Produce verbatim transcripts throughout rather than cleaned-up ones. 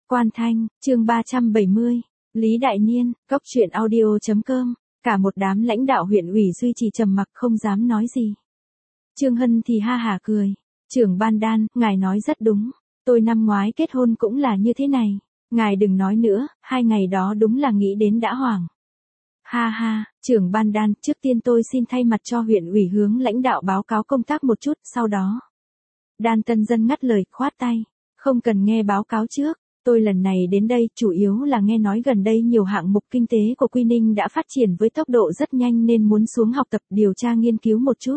Quan Thanh, chương ba trăm bảy mươi. Lý Đại Niên, Cốc truyện audio chấm com. Cả một đám lãnh đạo huyện ủy duy trì trầm mặc không dám nói gì. Trương Hân thì ha hả cười. Trưởng ban Đan, ngài nói rất đúng. Tôi năm ngoái kết hôn cũng là như thế này. Ngài đừng nói nữa, hai ngày đó đúng là nghĩ đến đã hoảng. Ha ha, trưởng ban Đan, trước tiên tôi xin thay mặt cho huyện ủy hướng lãnh đạo báo cáo công tác một chút, sau đó. Đan Tân Dân ngắt lời, khoát tay. Không cần nghe báo cáo trước, tôi lần này đến đây chủ yếu là nghe nói gần đây nhiều hạng mục kinh tế của Quy Ninh đã phát triển với tốc độ rất nhanh nên muốn xuống học tập điều tra nghiên cứu một chút.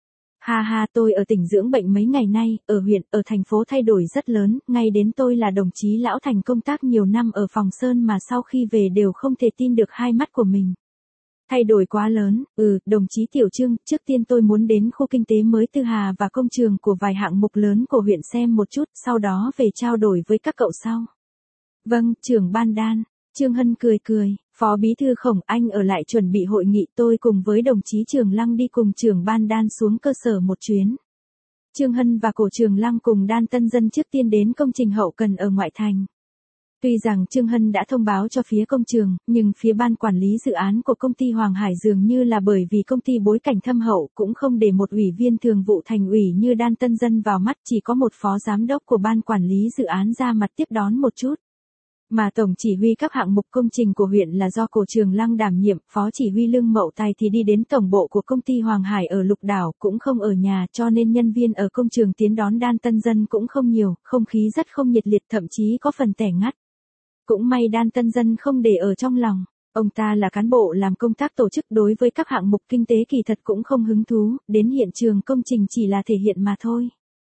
Ha ha, tôi ở tỉnh dưỡng bệnh mấy ngày nay, ở huyện, ở thành phố thay đổi rất lớn, ngay đến tôi là đồng chí lão thành công tác nhiều năm ở Phòng Sơn mà sau khi về đều không thể tin được hai mắt của mình. Thay đổi quá lớn, ừ, đồng chí Tiểu Trương, trước tiên tôi muốn đến khu kinh tế mới Tư Hà và công trường của vài hạng mục lớn của huyện xem một chút, sau đó về trao đổi với các cậu sau. Vâng, trưởng ban Đan, Trương Hân cười cười, Phó Bí thư Khổng Anh ở lại chuẩn bị hội nghị, tôi cùng với đồng chí Trường Lăng đi cùng trưởng ban Đan xuống cơ sở một chuyến. Trương Hân và cổ Trường Lăng cùng Đan Tân Dân trước tiên đến công trình hậu cần ở ngoại thành. Tuy rằng Trương Hân đã thông báo cho phía công trường, nhưng phía ban quản lý dự án của công ty Hoàng Hải dường như là bởi vì công ty bối cảnh thâm hậu cũng không để một ủy viên thường vụ thành ủy như Đan Tân Dân vào mắt, chỉ có một phó giám đốc của ban quản lý dự án ra mặt tiếp đón một chút. Mà tổng chỉ huy các hạng mục công trình của huyện là do cổ Trường Lăng đảm nhiệm, phó chỉ huy Lương Mậu Tài thì đi đến tổng bộ của công ty Hoàng Hải ở Lục Đảo, cũng không ở nhà, cho nên nhân viên ở công trường tiến đón Đan Tân Dân cũng không nhiều, không khí rất không nhiệt liệt, thậm chí có phần tẻ ngắt. Cũng may Đan Tân Dân không để ở trong lòng, ông ta là cán bộ làm công tác tổ chức, đối với các hạng mục kinh tế kỳ thật cũng không hứng thú, đến hiện trường công trình chỉ là thể hiện mà thôi.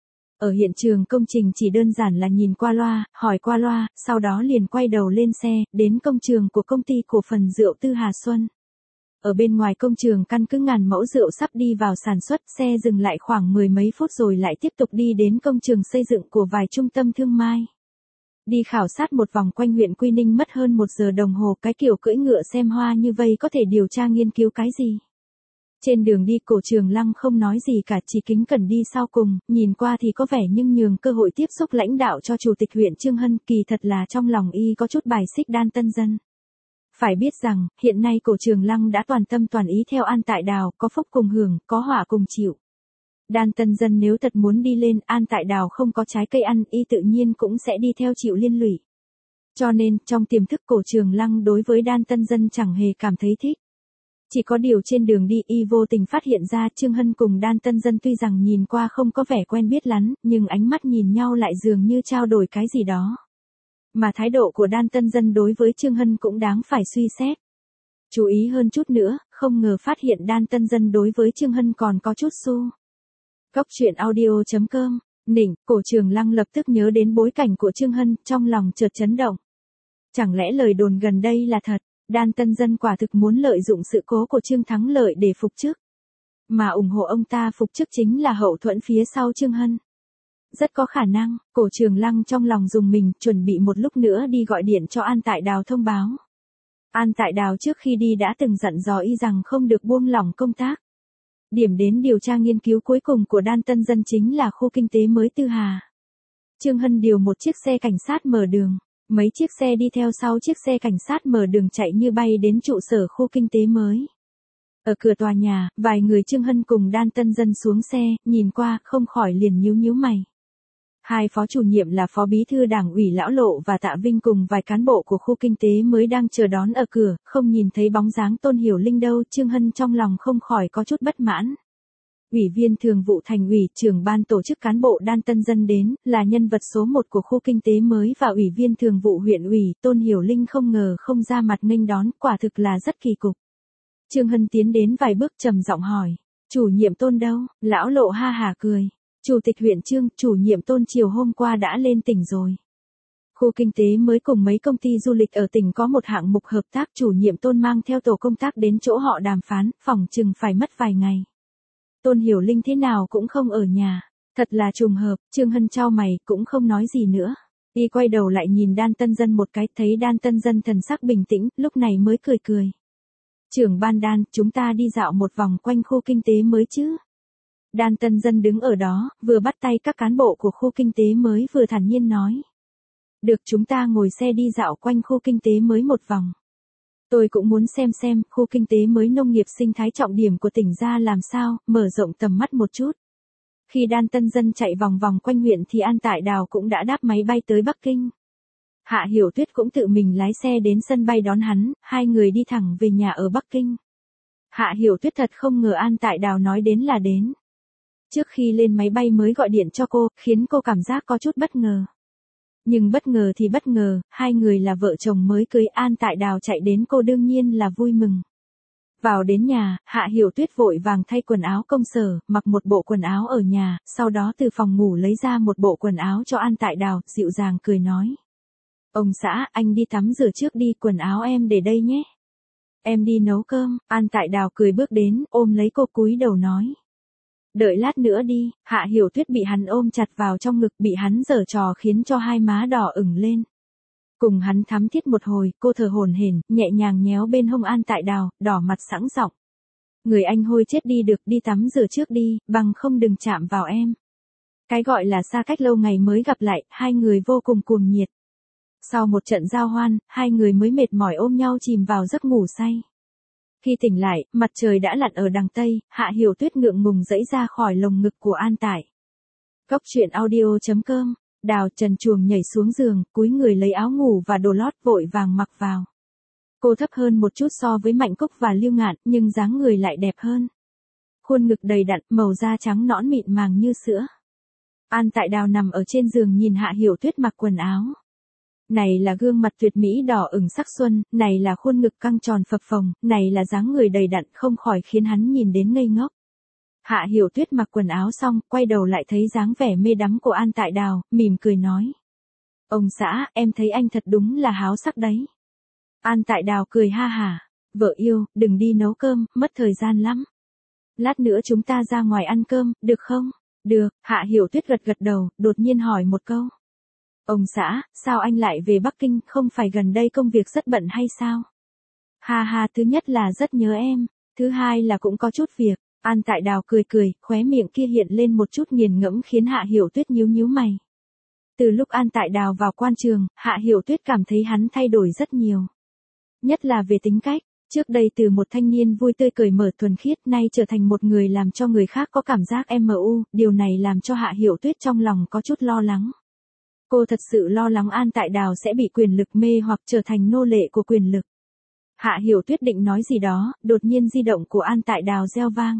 Ở hiện trường công trình chỉ đơn giản là nhìn qua loa, hỏi qua loa, sau đó liền quay đầu lên xe, đến công trường của công ty cổ phần rượu Tư Hà Xuân. Ở bên ngoài công trường căn cứ ngàn mẫu rượu sắp đi vào sản xuất, xe dừng lại khoảng mười mấy phút rồi lại tiếp tục đi đến công trường xây dựng của vài trung tâm thương mại. Đi khảo sát một vòng quanh huyện Quy Ninh mất hơn một giờ đồng hồ, cái kiểu cưỡi ngựa xem hoa như vây có thể điều tra nghiên cứu cái gì. Trên đường đi cổ Trường Lăng không nói gì cả, chỉ kính cẩn đi sau cùng, nhìn qua thì có vẻ nhưng nhường cơ hội tiếp xúc lãnh đạo cho chủ tịch huyện Trương Hân, kỳ thật là trong lòng y có chút bài xích Đan Tân Dân. Phải biết rằng, hiện nay cổ Trường Lăng đã toàn tâm toàn ý theo An Tại Đào, có phúc cùng hưởng, có họa cùng chịu. Đan Tân Dân nếu thật muốn đi lên, An Tại Đào không có trái cây ăn, y tự nhiên cũng sẽ đi theo chịu liên lụy. Cho nên, trong tiềm thức cổ Trường Lăng đối với Đan Tân Dân chẳng hề cảm thấy thích. Chỉ có điều trên đường đi y vô tình phát hiện ra Trương Hân cùng Đan Tân Dân tuy rằng nhìn qua không có vẻ quen biết lắm, nhưng ánh mắt nhìn nhau lại dường như trao đổi cái gì đó. Mà thái độ của Đan Tân Dân đối với Trương Hân cũng đáng phải suy xét. Chú ý hơn chút nữa, không ngờ phát hiện Đan Tân Dân đối với Trương Hân còn có chút xu. Cốc truyện audio chấm com, nịnh, cổ Trường Lăng lập tức nhớ đến bối cảnh của Trương Hân, trong lòng chợt chấn động. Chẳng lẽ lời đồn gần đây là thật, Đan Tân Dân quả thực muốn lợi dụng sự cố của Trương Thắng Lợi để phục chức. Mà ủng hộ ông ta phục chức chính là hậu thuẫn phía sau Trương Hân. Rất có khả năng, cổ Trường Lăng trong lòng dùng mình, chuẩn bị một lúc nữa đi gọi điện cho An Tại Đào thông báo. An Tại Đào trước khi đi đã từng dặn dò y rằng không được buông lỏng công tác. Điểm đến điều tra nghiên cứu cuối cùng của Đan Tân Dân chính là khu kinh tế mới Tư Hà. Trương Hân điều một chiếc xe cảnh sát mở đường, mấy chiếc xe đi theo sau chiếc xe cảnh sát mở đường chạy như bay đến trụ sở khu kinh tế mới. Ở cửa tòa nhà, vài người Trương Hân cùng Đan Tân Dân xuống xe, nhìn qua, không khỏi liền nhíu nhíu mày. Hai phó chủ nhiệm là Phó Bí thư Đảng ủy Lão Lộ và Tạ Vinh cùng vài cán bộ của khu kinh tế mới đang chờ đón ở cửa, không nhìn thấy bóng dáng Tôn Hiểu Linh đâu, Trương Hân trong lòng không khỏi có chút bất mãn. Ủy viên thường vụ thành ủy, trưởng ban tổ chức cán bộ Đan Tân Dân đến, là nhân vật số một của khu kinh tế mới và ủy viên thường vụ huyện ủy, Tôn Hiểu Linh không ngờ không ra mặt nghênh đón, quả thực là rất kỳ cục. Trương Hân tiến đến vài bước trầm giọng hỏi, chủ nhiệm Tôn đâu? Lão Lộ ha hả cười. Chủ tịch huyện Trương, chủ nhiệm Tôn chiều hôm qua đã lên tỉnh rồi. Khu kinh tế mới cùng mấy công ty du lịch ở tỉnh có một hạng mục hợp tác, chủ nhiệm Tôn mang theo tổ công tác đến chỗ họ đàm phán, phỏng chừng phải mất vài ngày. Tôn Hiểu Linh thế nào cũng không ở nhà, thật là trùng hợp. Trương Hân chau mày, cũng không nói gì nữa. Y quay đầu lại nhìn Đan Tân Dân một cái, thấy Đan Tân Dân thần sắc bình tĩnh, lúc này mới cười cười. Trưởng ban Đan, chúng ta đi dạo một vòng quanh khu kinh tế mới chứ? Đan Tân Dân đứng ở đó, vừa bắt tay các cán bộ của khu kinh tế mới vừa thản nhiên nói. Được, chúng ta ngồi xe đi dạo quanh khu kinh tế mới một vòng. Tôi cũng muốn xem xem khu kinh tế mới nông nghiệp sinh thái trọng điểm của tỉnh ra làm sao, mở rộng tầm mắt một chút. Khi Đan Tân Dân chạy vòng vòng quanh huyện thì An Tại Đào cũng đã đáp máy bay tới Bắc Kinh. Hạ Hiểu Tuyết cũng tự mình lái xe đến sân bay đón hắn, hai người đi thẳng về nhà ở Bắc Kinh. Hạ Hiểu Tuyết thật không ngờ An Tại Đào nói đến là đến. Trước khi lên máy bay mới gọi điện cho cô, khiến cô cảm giác có chút bất ngờ. Nhưng bất ngờ thì bất ngờ, hai người là vợ chồng mới cưới, An Tại Đào chạy đến cô đương nhiên là vui mừng. Vào đến nhà, Hạ Hiểu Tuyết vội vàng thay quần áo công sở, mặc một bộ quần áo ở nhà, sau đó từ phòng ngủ lấy ra một bộ quần áo cho An Tại Đào, dịu dàng cười nói. Ông xã, anh đi tắm rửa trước đi, quần áo em để đây nhé. Em đi nấu cơm. An Tại Đào cười bước đến, ôm lấy cô cúi đầu nói. Đợi lát nữa đi. Hạ Hiểu Tuyết bị hắn ôm chặt vào trong ngực, bị hắn giở trò khiến cho hai má đỏ ửng lên. Cùng hắn thắm thiết một hồi, cô thở hổn hển, nhẹ nhàng nhéo bên hông An Tại Đào, đỏ mặt sẵn giọng. Người anh hôi chết đi được, đi tắm rửa trước đi, bằng không đừng chạm vào em. Cái gọi là xa cách lâu ngày mới gặp lại, hai người vô cùng cuồng nhiệt. Sau một trận giao hoan, hai người mới mệt mỏi ôm nhau chìm vào giấc ngủ say. Khi tỉnh lại, mặt trời đã lặn ở đằng Tây, Hạ Hiểu Tuyết ngượng ngùng giãy ra khỏi lồng ngực của An Tại. Góc truyện audio chấm com, Đào trần truồng nhảy xuống giường, cúi người lấy áo ngủ và đồ lót vội vàng mặc vào. Cô thấp hơn một chút so với Mạnh Cúc và Lưu Ngạn, nhưng dáng người lại đẹp hơn. Khuôn ngực đầy đặn, màu da trắng nõn mịn màng như sữa. An Tại Đào nằm ở trên giường nhìn Hạ Hiểu Tuyết mặc quần áo. Này là gương mặt tuyệt mỹ đỏ ửng sắc xuân, này là khuôn ngực căng tròn phập phồng, này là dáng người đầy đặn, không khỏi khiến hắn nhìn đến ngây ngốc. Hạ Hiểu Tuyết mặc quần áo xong, quay đầu lại thấy dáng vẻ mê đắm của An Tại Đào, mỉm cười nói. Ông xã, em thấy anh thật đúng là háo sắc đấy. An Tại Đào cười ha hả. Vợ yêu, đừng đi nấu cơm, mất thời gian lắm. Lát nữa chúng ta ra ngoài ăn cơm, được không? Được. Hạ Hiểu Tuyết gật gật đầu, đột nhiên hỏi một câu. Ông xã, sao anh lại về Bắc Kinh, không phải gần đây công việc rất bận hay sao? Ha ha, thứ nhất là rất nhớ em, thứ hai là cũng có chút việc. An Tại Đào cười cười, khóe miệng kia hiện lên một chút nghiền ngẫm khiến Hạ Hiểu Tuyết nhíu nhíu mày. Từ lúc An Tại Đào vào quan trường, Hạ Hiểu Tuyết cảm thấy hắn thay đổi rất nhiều. Nhất là về tính cách, trước đây từ một thanh niên vui tươi cởi mở thuần khiết, nay trở thành một người làm cho người khác có cảm giác em u, điều này làm cho Hạ Hiểu Tuyết trong lòng có chút lo lắng. Cô thật sự lo lắng An Tại Đào sẽ bị quyền lực mê hoặc trở thành nô lệ của quyền lực. Hạ Hiểu Tuyết định nói gì đó, đột nhiên di động của An Tại Đào reo vang.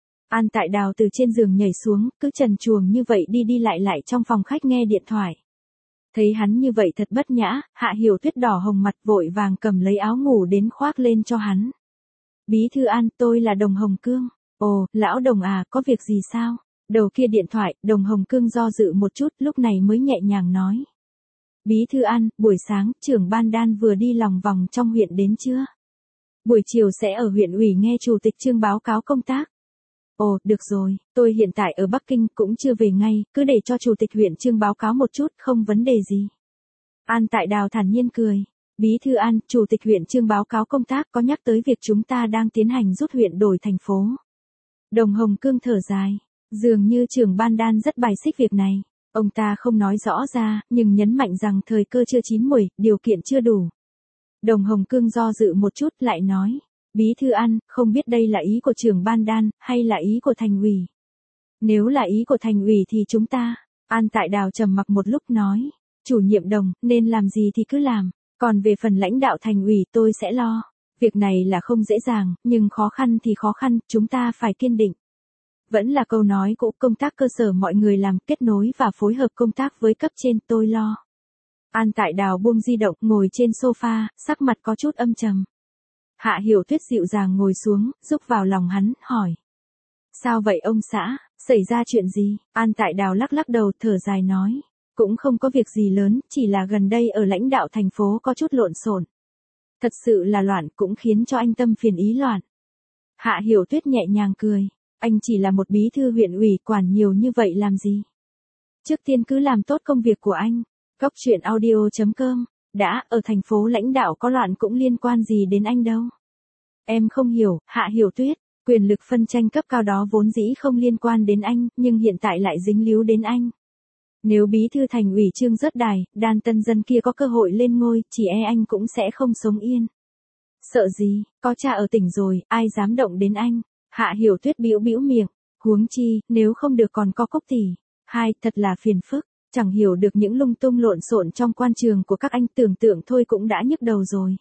An Tại Đào từ trên giường nhảy xuống, cứ trần truồng như vậy đi đi lại lại trong phòng khách nghe điện thoại. Thấy hắn như vậy thật bất nhã, Hạ Hiểu Tuyết đỏ hồng mặt vội vàng cầm lấy áo ngủ đến khoác lên cho hắn. Bí thư An, tôi là Đồng Hồng Cương. Ồ, lão Đồng à, có việc gì sao? Đầu kia điện thoại, Đồng Hồng Cương do dự một chút, lúc này mới nhẹ nhàng nói. Bí thư An, buổi sáng, trưởng ban Đan vừa đi lòng vòng trong huyện đến chưa? Buổi chiều sẽ ở huyện ủy nghe chủ tịch Trương báo cáo công tác. Ồ, được rồi, tôi hiện tại ở Bắc Kinh cũng chưa về ngay, cứ để cho chủ tịch huyện Trương báo cáo một chút, không vấn đề gì. An Tại Đào thản nhiên cười. Bí thư An, chủ tịch huyện Trương báo cáo công tác có nhắc tới việc chúng ta đang tiến hành rút huyện đổi thành phố. Đồng Hồng Cương thở dài. Dường như trưởng ban Đan rất bài xích việc này. Ông ta không nói rõ ra, nhưng nhấn mạnh rằng thời cơ chưa chín muồi, điều kiện chưa đủ. Đồng Hồng Cương do dự một chút lại nói. Bí thư An, không biết đây là ý của trưởng ban Đan, hay là ý của thành ủy. Nếu là ý của thành ủy thì chúng ta. An Tại Đào trầm mặc một lúc nói. Chủ nhiệm Đồng, nên làm gì thì cứ làm. Còn về phần lãnh đạo thành ủy tôi sẽ lo. Việc này là không dễ dàng, nhưng khó khăn thì khó khăn, chúng ta phải kiên định. Vẫn là câu nói cũ, công tác cơ sở mọi người làm, kết nối và phối hợp công tác với cấp trên tôi lo. An Tại Đào buông di động, ngồi trên sofa, sắc mặt có chút âm trầm. Hạ Hiểu Tuyết dịu dàng ngồi xuống, rúc vào lòng hắn, hỏi. Sao vậy ông xã, xảy ra chuyện gì? An Tại Đào lắc lắc đầu, thở dài nói. Cũng không có việc gì lớn, chỉ là gần đây ở lãnh đạo thành phố có chút lộn xộn. Thật sự là loạn, cũng khiến cho anh tâm phiền ý loạn. Hạ Hiểu Tuyết nhẹ nhàng cười. Anh chỉ là một bí thư huyện ủy, quản nhiều như vậy làm gì? Trước tiên cứ làm tốt công việc của anh. Góc truyện audio chấm com, đã, ở thành phố lãnh đạo có loạn cũng liên quan gì đến anh đâu. Em không hiểu, Hạ Hiểu Tuyết, quyền lực phân tranh cấp cao đó vốn dĩ không liên quan đến anh, nhưng hiện tại lại dính líu đến anh. Nếu bí thư thành ủy Trương rớt đài, Đan Tân Dân kia có cơ hội lên ngôi, chỉ e anh cũng sẽ không sống yên. Sợ gì, có cha ở tỉnh rồi, ai dám động đến anh. Hạ Hiểu Tuyết bĩu bĩu miệng, huống chi, nếu không được còn có Cốc tỷ. Hai, thật là phiền phức, chẳng hiểu được những lung tung lộn xộn trong quan trường của các anh, tưởng tượng thôi cũng đã nhức đầu rồi.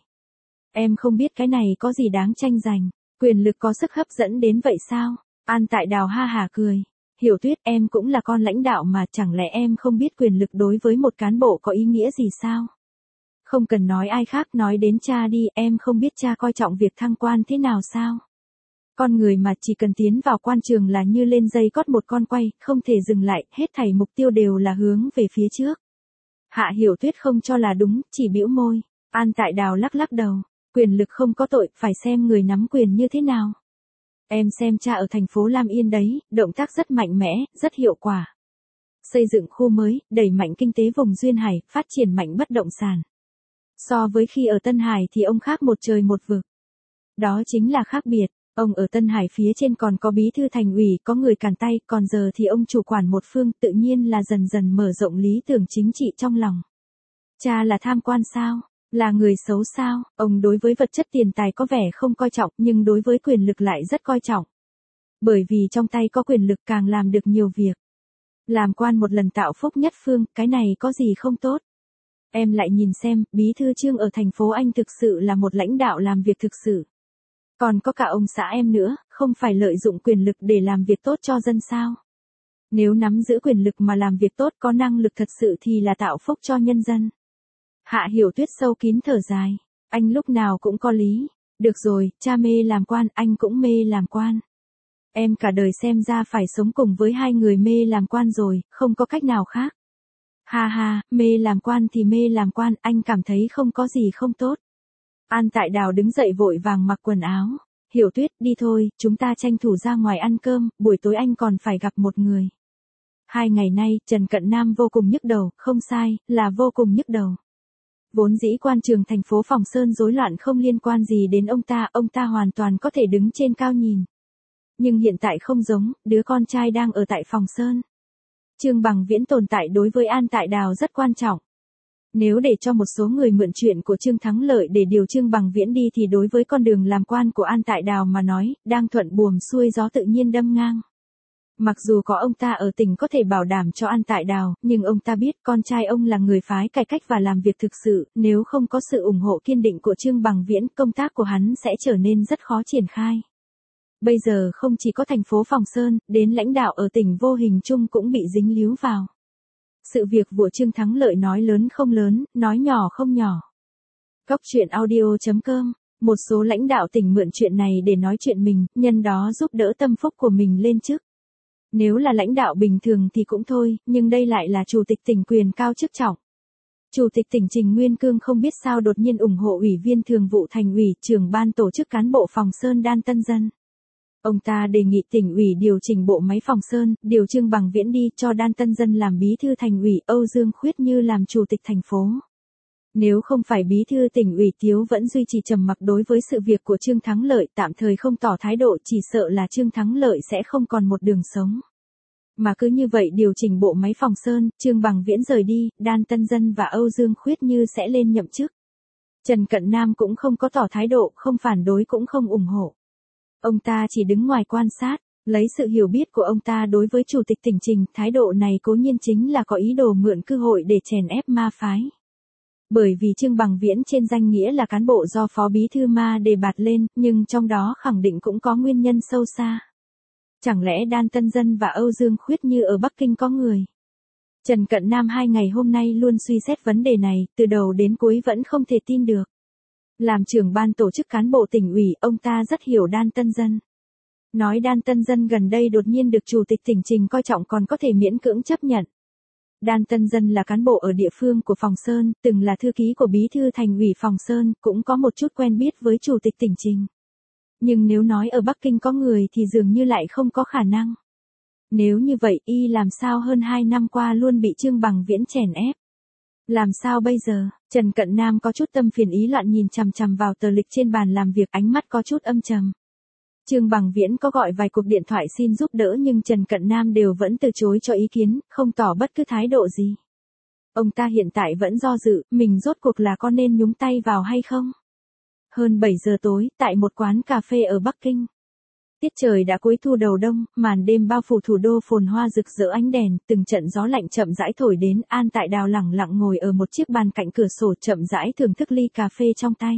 Em không biết cái này có gì đáng tranh giành, quyền lực có sức hấp dẫn đến vậy sao? An Tại Đào ha hả cười. Hiểu Tuyết, em cũng là con lãnh đạo mà, chẳng lẽ em không biết quyền lực đối với một cán bộ có ý nghĩa gì sao? Không cần nói ai khác, nói đến cha đi, em không biết cha coi trọng việc thăng quan thế nào sao? Con người mà chỉ cần tiến vào quan trường là như lên dây cót một con quay, không thể dừng lại, hết thảy mục tiêu đều là hướng về phía trước. Hạ Hiểu Tuyết không cho là đúng, chỉ bĩu môi. An Tại Đào lắc lắc đầu, quyền lực không có tội, phải xem người nắm quyền như thế nào. Em xem cha ở thành phố Lam Yên đấy, động tác rất mạnh mẽ, rất hiệu quả. Xây dựng khu mới, đẩy mạnh kinh tế vùng Duyên Hải, phát triển mạnh bất động sản. So với khi ở Tân Hải thì ông khác một trời một vực. Đó chính là khác biệt, ông ở Tân Hải phía trên còn có bí thư thành ủy, có người cản tay, còn giờ thì ông chủ quản một phương, tự nhiên là dần dần mở rộng lý tưởng chính trị trong lòng. Cha là tham quan sao? Là người xấu sao? Ông đối với vật chất tiền tài có vẻ không coi trọng, nhưng đối với quyền lực lại rất coi trọng. Bởi vì trong tay có quyền lực càng làm được nhiều việc. Làm quan một lần tạo phúc nhất phương, cái này có gì không tốt? Em lại nhìn xem, bí thư Trương ở thành phố Anh thực sự là một lãnh đạo làm việc thực sự. Còn có cả ông xã em nữa, không phải lợi dụng quyền lực để làm việc tốt cho dân sao? Nếu nắm giữ quyền lực mà làm việc tốt, có năng lực thật sự thì là tạo phúc cho nhân dân. Hạ Hiểu Tuyết sâu kín thở dài. Anh lúc nào cũng có lý. Được rồi, cha mê làm quan, anh cũng mê làm quan. Em cả đời xem ra phải sống cùng với hai người mê làm quan rồi, không có cách nào khác. Ha ha, mê làm quan thì mê làm quan, anh cảm thấy không có gì không tốt. An Tại Đào đứng dậy vội vàng mặc quần áo. Hiểu Tuyết, đi thôi, chúng ta tranh thủ ra ngoài ăn cơm, buổi tối anh còn phải gặp một người. Hai ngày nay, Trần Cận Nam vô cùng nhức đầu, không sai, là vô cùng nhức đầu. Vốn dĩ quan trường thành phố Phòng Sơn rối loạn không liên quan gì đến ông ta, ông ta hoàn toàn có thể đứng trên cao nhìn. Nhưng hiện tại không giống, đứa con trai đang ở tại Phòng Sơn. Trương Bằng Viễn tồn tại đối với An Tại Đào rất quan trọng. Nếu để cho một số người mượn chuyện của Trương Thắng Lợi để điều Trương Bằng Viễn đi thì đối với con đường làm quan của An Tại Đào mà nói, đang thuận buồm xuôi gió tự nhiên đâm ngang. Mặc dù có ông ta ở tỉnh có thể bảo đảm cho An Tại Đào, nhưng ông ta biết con trai ông là người phái cải cách và làm việc thực sự, nếu không có sự ủng hộ kiên định của Trương Bằng Viễn, công tác của hắn sẽ trở nên rất khó triển khai. Bây giờ không chỉ có thành phố Phòng Sơn, đến lãnh đạo ở tỉnh vô hình chung cũng bị dính líu vào. Sự việc của Trương Thắng Lợi nói lớn không lớn, nói nhỏ không nhỏ. Góc truyện audio chấm com, một số lãnh đạo tỉnh mượn chuyện này để nói chuyện mình, nhân đó giúp đỡ tâm phúc của mình lên chức. Nếu là lãnh đạo bình thường thì cũng thôi, nhưng đây lại là chủ tịch tỉnh quyền cao chức trọng. Chủ tịch tỉnh Trình Nguyên Cương không biết sao đột nhiên ủng hộ ủy viên thường vụ thành ủy, trưởng ban tổ chức cán bộ Phòng Sơn Đan Tân Dân. Ông ta đề nghị tỉnh ủy điều chỉnh bộ máy Phòng Sơn, điều Trương Bằng Viễn đi, cho Đan Tân Dân làm bí thư thành ủy, Âu Dương Khuyết Như làm chủ tịch thành phố. Nếu không phải bí thư tỉnh ủy Tiếu vẫn duy trì trầm mặc đối với sự việc của Trương Thắng Lợi, tạm thời không tỏ thái độ, chỉ sợ là Trương Thắng Lợi sẽ không còn một đường sống. Mà cứ như vậy điều chỉnh bộ máy Phòng Sơn, Trương Bằng Viễn rời đi, Đan Tân Dân và Âu Dương Khuyết Như sẽ lên nhậm chức. Trần Cận Nam cũng không có tỏ thái độ, không phản đối cũng không ủng hộ. Ông ta chỉ đứng ngoài quan sát, lấy sự hiểu biết của ông ta đối với chủ tịch tỉnh Trình, thái độ này cố nhiên chính là có ý đồ mượn cơ hội để chèn ép ma phái. Bởi vì Trương Bằng Viễn trên danh nghĩa là cán bộ do Phó Bí Thư Ma đề bạt lên, nhưng trong đó khẳng định cũng có nguyên nhân sâu xa. Chẳng lẽ Đan Tân Dân và Âu Dương Khuyết Như ở Bắc Kinh có người? Trần Cận Nam hai ngày hôm nay luôn suy xét vấn đề này, từ đầu đến cuối vẫn không thể tin được. Làm trưởng ban tổ chức cán bộ tỉnh ủy, ông ta rất hiểu Đan Tân Dân. Nói Đan Tân Dân gần đây đột nhiên được chủ tịch tỉnh Trình coi trọng còn có thể miễn cưỡng chấp nhận. Đan Tân Dân là cán bộ ở địa phương của Phòng Sơn, từng là thư ký của bí thư thành ủy Phòng Sơn, cũng có một chút quen biết với chủ tịch tỉnh Trình. Nhưng nếu nói ở Bắc Kinh có người thì dường như lại không có khả năng. Nếu như vậy, y làm sao hơn hai năm qua luôn bị Trương Bằng Viễn chèn ép? Làm sao bây giờ? Trần Cận Nam có chút tâm phiền ý loạn nhìn chằm chằm vào tờ lịch trên bàn làm việc, ánh mắt có chút âm trầm. Trương Bằng Viễn có gọi vài cuộc điện thoại xin giúp đỡ nhưng Trần Cận Nam đều vẫn từ chối cho ý kiến, không tỏ bất cứ thái độ gì. Ông ta hiện tại vẫn do dự, mình rốt cuộc là có nên nhúng tay vào hay không? Hơn bảy giờ tối, tại một quán cà phê ở Bắc Kinh. Tiết trời đã cuối thu đầu đông, màn đêm bao phủ thủ đô phồn hoa rực rỡ ánh đèn, từng trận gió lạnh chậm rãi thổi đến, An Tại Đào lẳng lặng ngồi ở một chiếc bàn cạnh cửa sổ chậm rãi thưởng thức ly cà phê trong tay.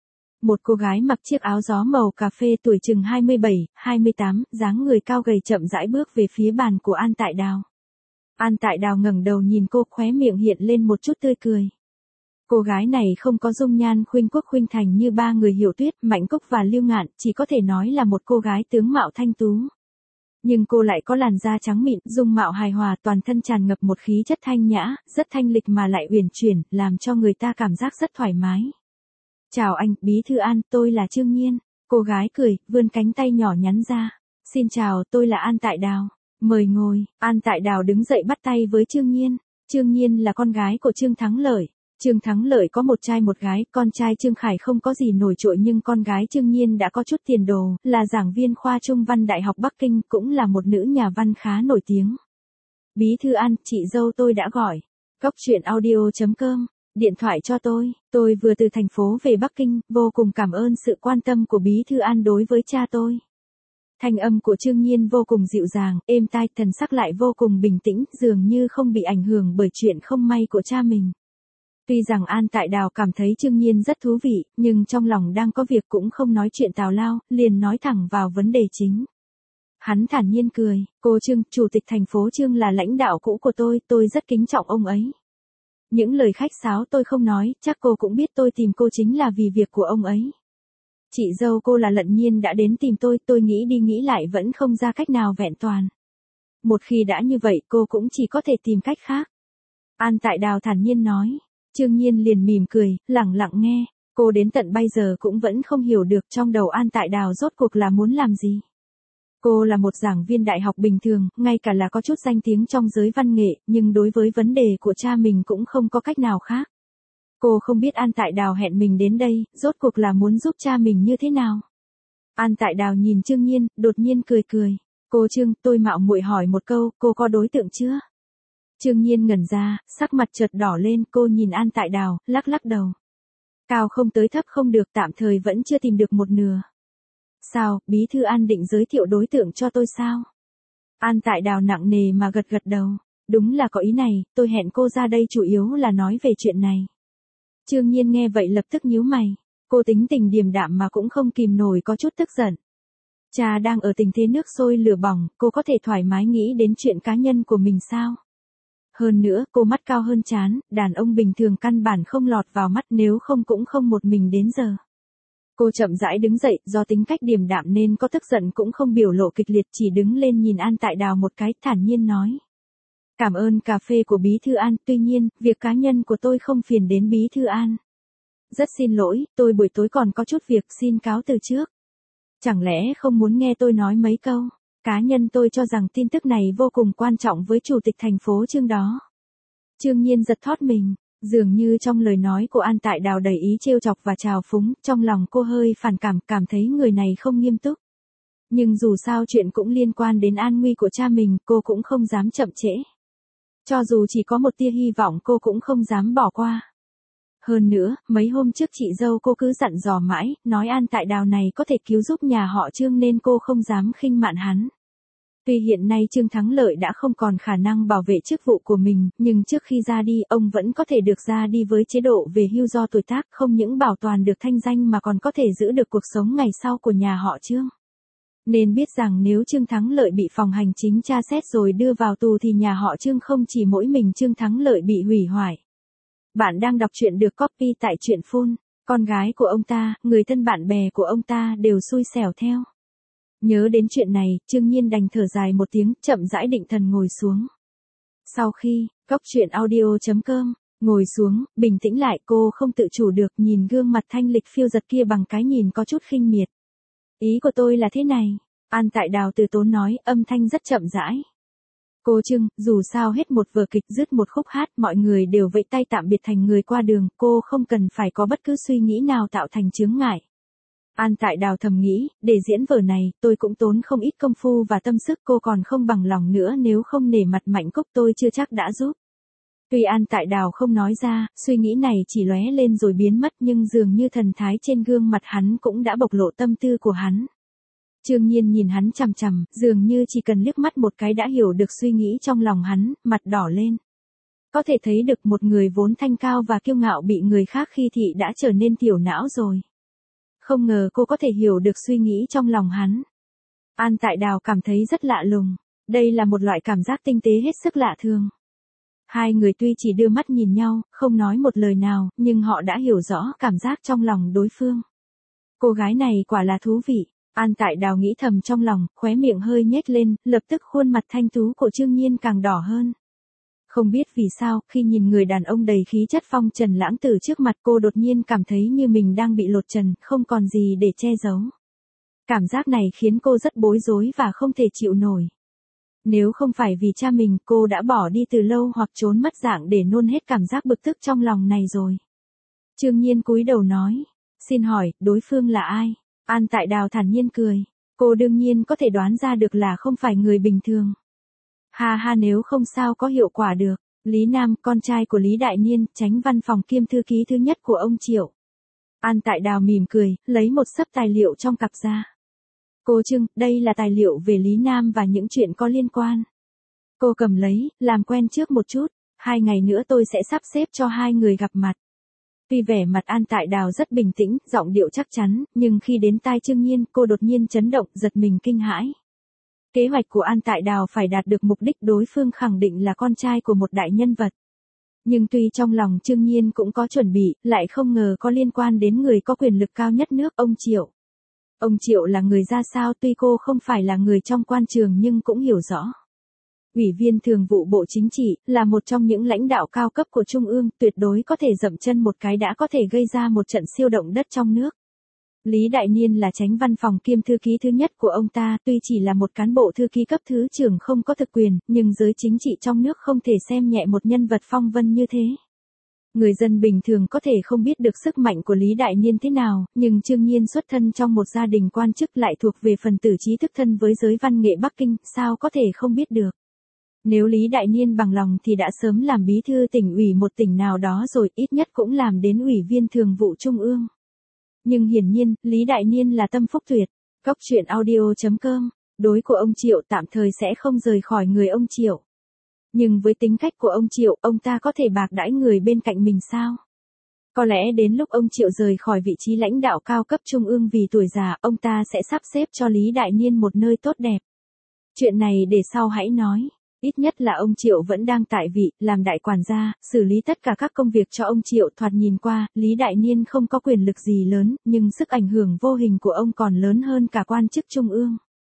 Một cô gái mặc chiếc áo gió màu cà phê tuổi chừng hai mươi bảy, hai mươi tám, dáng người cao gầy chậm rãi bước về phía bàn của An Tại Đào. An Tại Đào ngẩng đầu nhìn cô, khóe miệng hiện lên một chút tươi cười. Cô gái này không có dung nhan khuynh quốc khuynh thành như ba người Hiểu Tuyết, Mạnh Cúc và Lưu Ngạn, chỉ có thể nói là một cô gái tướng mạo thanh tú. Nhưng cô lại có làn da trắng mịn, dung mạo hài hòa, toàn thân tràn ngập một khí chất thanh nhã, rất thanh lịch mà lại uyển chuyển, làm cho người ta cảm giác rất thoải mái. Chào anh, Bí thư An, tôi là Trương Nhiên. Cô gái cười, vươn cánh tay nhỏ nhắn ra. Xin chào, tôi là An Tại Đào. Mời ngồi. An Tại Đào đứng dậy bắt tay với Trương Nhiên. Trương Nhiên là con gái của Trương Thắng Lợi. Trương Thắng Lợi có một trai một gái, con trai Trương Khải không có gì nổi trội nhưng con gái Trương Nhiên đã có chút tiền đồ, là giảng viên khoa Trung văn Đại học Bắc Kinh, cũng là một nữ nhà văn khá nổi tiếng. Bí thư An, chị dâu tôi đã gọi. Cóc truyện audio chấm com, điện thoại cho tôi, tôi vừa từ thành phố về Bắc Kinh, vô cùng cảm ơn sự quan tâm của Bí thư An đối với cha tôi. Thanh âm của Trương Nhiên vô cùng dịu dàng, êm tai, thần sắc lại vô cùng bình tĩnh, dường như không bị ảnh hưởng bởi chuyện không may của cha mình. Tuy rằng An Tại Đào cảm thấy Trương Nhiên rất thú vị, nhưng trong lòng đang có việc cũng không nói chuyện tào lao, liền nói thẳng vào vấn đề chính. Hắn thản nhiên cười, cô Trương, chủ tịch thành phố Trương là lãnh đạo cũ của tôi, tôi rất kính trọng ông ấy. Những lời khách sáo tôi không nói, chắc cô cũng biết tôi tìm cô chính là vì việc của ông ấy. Chị dâu cô là Lận Nhiên đã đến tìm tôi, tôi nghĩ đi nghĩ lại vẫn không ra cách nào vẹn toàn. Một khi đã như vậy cô cũng chỉ có thể tìm cách khác. An Tại Đào thản nhiên nói. Trương Nhiên liền mỉm cười, lẳng lặng nghe, cô đến tận bây giờ cũng vẫn không hiểu được trong đầu An Tại Đào rốt cuộc là muốn làm gì. Cô là một giảng viên đại học bình thường, ngay cả là có chút danh tiếng trong giới văn nghệ, nhưng đối với vấn đề của cha mình cũng không có cách nào khác. Cô không biết An Tại Đào hẹn mình đến đây, rốt cuộc là muốn giúp cha mình như thế nào. An Tại Đào nhìn Trương Nhiên, đột nhiên cười cười. Cô Trương, tôi mạo muội hỏi một câu, cô có đối tượng chưa? Trương Nhiên ngẩn ra, sắc mặt chợt đỏ lên, cô nhìn An Tại Đào, lắc lắc đầu. Cao không tới thấp không được, tạm thời vẫn chưa tìm được một nửa. Sao, Bí thư An định giới thiệu đối tượng cho tôi sao? An Tại Đào nặng nề mà gật gật đầu. Đúng là có ý này, tôi hẹn cô ra đây chủ yếu là nói về chuyện này. Trương Nhiên nghe vậy lập tức nhíu mày. Cô tính tình điềm đạm mà cũng không kìm nổi có chút tức giận. Cha đang ở tình thế nước sôi lửa bỏng, cô có thể thoải mái nghĩ đến chuyện cá nhân của mình sao? Hơn nữa, cô mắt cao hơn trán, đàn ông bình thường căn bản không lọt vào mắt, nếu không cũng không một mình đến giờ. Cô chậm rãi đứng dậy, do tính cách điềm đạm nên có tức giận cũng không biểu lộ kịch liệt, chỉ đứng lên nhìn An Tại Đào một cái, thản nhiên nói. Cảm ơn cà phê của Bí thư An, tuy nhiên, việc cá nhân của tôi không phiền đến Bí thư An. Rất xin lỗi, tôi buổi tối còn có chút việc, xin cáo từ trước. Chẳng lẽ không muốn nghe tôi nói mấy câu? Cá nhân tôi cho rằng tin tức này vô cùng quan trọng với chủ tịch thành phố Trương đó. Trương Nhiên giật thót mình, dường như trong lời nói của An Tại Đào đầy ý trêu chọc và trào phúng, trong lòng cô hơi phản cảm, cảm thấy người này không nghiêm túc. Nhưng dù sao chuyện cũng liên quan đến an nguy của cha mình, cô cũng không dám chậm trễ. Cho dù chỉ có một tia hy vọng cô cũng không dám bỏ qua. Hơn nữa, mấy hôm trước chị dâu cô cứ dặn dò mãi, nói An Tại Đào này có thể cứu giúp nhà họ Trương nên cô không dám khinh mạn hắn. Tuy hiện nay Trương Thắng Lợi đã không còn khả năng bảo vệ chức vụ của mình, nhưng trước khi ra đi ông vẫn có thể được ra đi với chế độ về hưu do tuổi tác, không những bảo toàn được thanh danh mà còn có thể giữ được cuộc sống ngày sau của nhà họ Trương. Nên biết rằng nếu Trương Thắng Lợi bị phòng hành chính tra xét rồi đưa vào tù thì nhà họ Trương không chỉ mỗi mình Trương Thắng Lợi bị hủy hoại. Bạn đang đọc truyện được copy tại truyện phun, con gái của ông ta, người thân bạn bè của ông ta đều xui xẻo theo. Nhớ đến chuyện này, Trương Nhiên đành thở dài một tiếng, chậm rãi định thần ngồi xuống. Sau khi, cóc truyện audio chấm com, ngồi xuống, bình tĩnh lại, cô không tự chủ được nhìn gương mặt thanh lịch phiêu giật kia bằng cái nhìn có chút khinh miệt. Ý của tôi là thế này, An Tại Đào từ tốn nói, âm thanh rất chậm rãi. Cô Trương, dù sao hết một vở kịch dứt một khúc hát, mọi người đều vẫy tay tạm biệt thành người qua đường, cô không cần phải có bất cứ suy nghĩ nào tạo thành chướng ngại. An Tại Đào thầm nghĩ, để diễn vở này, tôi cũng tốn không ít công phu và tâm sức, cô còn không bằng lòng nữa, nếu không nể mặt Mạnh Cúc tôi chưa chắc đã giúp. Tuy An Tại Đào không nói ra, suy nghĩ này chỉ lóe lên rồi biến mất, nhưng dường như thần thái trên gương mặt hắn cũng đã bộc lộ tâm tư của hắn. Trương Nhiên nhìn hắn chằm chằm, dường như chỉ cần liếc mắt một cái đã hiểu được suy nghĩ trong lòng hắn, mặt đỏ lên. Có thể thấy được một người vốn thanh cao và kiêu ngạo bị người khác khi thị đã trở nên tiểu não rồi. Không ngờ cô có thể hiểu được suy nghĩ trong lòng hắn. An Tại Đào cảm thấy rất lạ lùng. Đây là một loại cảm giác tinh tế hết sức lạ thường. Hai người tuy chỉ đưa mắt nhìn nhau, không nói một lời nào, nhưng họ đã hiểu rõ cảm giác trong lòng đối phương. Cô gái này quả là thú vị. An Tại Đào nghĩ thầm trong lòng, khóe miệng hơi nhếch lên, lập tức khuôn mặt thanh tú của Trương Nhiên càng đỏ hơn. Không biết vì sao, khi nhìn người đàn ông đầy khí chất phong trần lãng tử trước mặt cô đột nhiên cảm thấy như mình đang bị lột trần, không còn gì để che giấu. Cảm giác này khiến cô rất bối rối và không thể chịu nổi. Nếu không phải vì cha mình, cô đã bỏ đi từ lâu hoặc trốn mất dạng để nôn hết cảm giác bực tức trong lòng này rồi. Trương Nhiên cúi đầu nói, xin hỏi, đối phương là ai? An Tại Đào thản nhiên cười. Cô đương nhiên có thể đoán ra được là không phải người bình thường. Ha ha, nếu không sao có hiệu quả được. Lý Nam, con trai của Lý Đại Niên, chánh văn phòng kiêm thư ký thứ nhất của ông Triệu. An Tại Đào mỉm cười, lấy một xấp tài liệu trong cặp ra. Cô Trương, đây là tài liệu về Lý Nam và những chuyện có liên quan. Cô cầm lấy, làm quen trước một chút. Hai ngày nữa tôi sẽ sắp xếp cho hai người gặp mặt. Tuy vẻ mặt An Tại Đào rất bình tĩnh, giọng điệu chắc chắn, nhưng khi đến tai Trương Nhiên, cô đột nhiên chấn động, giật mình kinh hãi. Kế hoạch của An Tại Đào phải đạt được mục đích, đối phương khẳng định là con trai của một đại nhân vật. Nhưng tuy trong lòng Trương Nhiên cũng có chuẩn bị, lại không ngờ có liên quan đến người có quyền lực cao nhất nước, ông Triệu. Ông Triệu là người ra sao, tuy cô không phải là người trong quan trường nhưng cũng hiểu rõ. Ủy viên thường vụ Bộ Chính trị, là một trong những lãnh đạo cao cấp của Trung ương, tuyệt đối có thể dậm chân một cái đã có thể gây ra một trận siêu động đất trong nước. Lý Đại Niên là chánh văn phòng kiêm thư ký thứ nhất của ông ta, tuy chỉ là một cán bộ thư ký cấp thứ trưởng không có thực quyền, nhưng giới chính trị trong nước không thể xem nhẹ một nhân vật phong vân như thế. Người dân bình thường có thể không biết được sức mạnh của Lý Đại Niên thế nào, nhưng Trương Nhiên xuất thân trong một gia đình quan chức lại thuộc về phần tử trí thức thân với giới văn nghệ Bắc Kinh, sao có thể không biết được. Nếu Lý Đại Niên bằng lòng thì đã sớm làm bí thư tỉnh ủy một tỉnh nào đó rồi, ít nhất cũng làm đến ủy viên thường vụ Trung ương. Nhưng hiển nhiên, Lý Đại Niên là tâm phúc tuyệt. Cóc truyện audio chấm com, đối của ông Triệu tạm thời sẽ không rời khỏi người ông Triệu. Nhưng với tính cách của ông Triệu, ông ta có thể bạc đãi người bên cạnh mình sao? Có lẽ đến lúc ông Triệu rời khỏi vị trí lãnh đạo cao cấp Trung ương vì tuổi già, ông ta sẽ sắp xếp cho Lý Đại Niên một nơi tốt đẹp. Chuyện này để sau hãy nói. Ít nhất là ông Triệu vẫn đang tại vị, làm đại quản gia, xử lý tất cả các công việc cho ông Triệu. Thoạt nhìn qua, Lý Đại Niên không có quyền lực gì lớn, nhưng sức ảnh hưởng vô hình của ông còn lớn hơn cả quan chức Trung ương.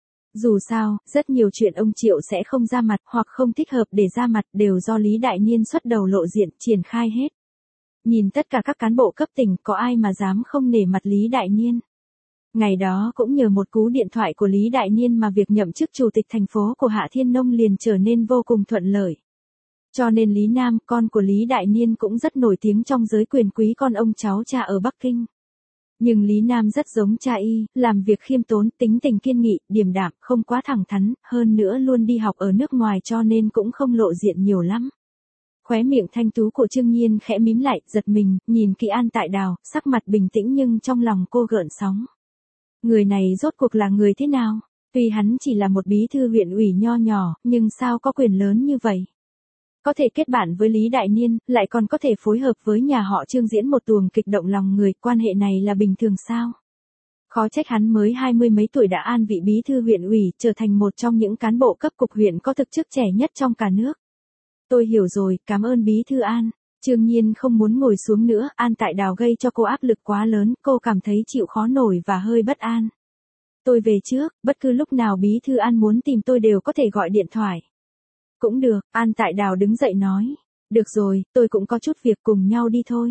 Dù sao, rất nhiều chuyện ông Triệu sẽ không ra mặt hoặc không thích hợp để ra mặt đều do Lý Đại Niên xuất đầu lộ diện, triển khai hết. Nhìn tất cả các cán bộ cấp tỉnh, có ai mà dám không nể mặt Lý Đại Niên. Ngày đó cũng nhờ một cú điện thoại của Lý Đại Niên mà việc nhậm chức chủ tịch thành phố của Hạ Thiên Nông liền trở nên vô cùng thuận lợi. Cho nên Lý Nam, con của Lý Đại Niên cũng rất nổi tiếng trong giới quyền quý, con ông cháu cha ở Bắc Kinh. Nhưng Lý Nam rất giống cha y, làm việc khiêm tốn, tính tình kiên nghị, điềm đạm, không quá thẳng thắn, hơn nữa luôn đi học ở nước ngoài cho nên cũng không lộ diện nhiều lắm. Khóe miệng thanh tú của Trương Nhiên khẽ mím lại, giật mình, nhìn kỹ An Tại Đào, sắc mặt bình tĩnh nhưng trong lòng cô gợn sóng. Người này rốt cuộc là người thế nào? Tuy hắn chỉ là một bí thư huyện ủy nho nhỏ, nhưng sao có quyền lớn như vậy? Có thể kết bạn với Lý Đại Niên, lại còn có thể phối hợp với nhà họ Trương diễn một tuồng kịch động lòng người, quan hệ này là bình thường sao? Khó trách hắn mới hai mươi mấy tuổi đã an vị bí thư huyện ủy, trở thành một trong những cán bộ cấp cục huyện có thực chức trẻ nhất trong cả nước. Tôi hiểu rồi, cảm ơn bí thư An. Trương Nhiên không muốn ngồi xuống nữa, An Tại Đào gây cho cô áp lực quá lớn, cô cảm thấy chịu khó nổi và hơi bất an. Tôi về trước, bất cứ lúc nào bí thư An muốn tìm tôi đều có thể gọi điện thoại. Cũng được, An Tại Đào đứng dậy nói. Được rồi, tôi cũng có chút việc, cùng nhau đi thôi.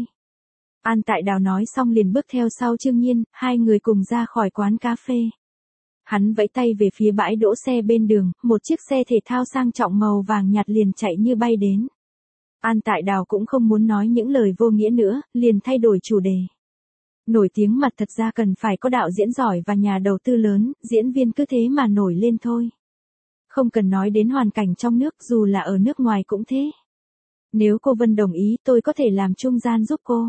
An Tại Đào nói xong liền bước theo sau Trương Nhiên, hai người cùng ra khỏi quán cà phê. Hắn vẫy tay về phía bãi đỗ xe bên đường, một chiếc xe thể thao sang trọng màu vàng nhạt liền chạy như bay đến. An Tại Đào cũng không muốn nói những lời vô nghĩa nữa, liền thay đổi chủ đề. Nổi tiếng mặt thật ra cần phải có đạo diễn giỏi và nhà đầu tư lớn, diễn viên cứ thế mà nổi lên thôi. Không cần nói đến hoàn cảnh trong nước, dù là ở nước ngoài cũng thế. Nếu cô Vân đồng ý, tôi có thể làm trung gian giúp cô.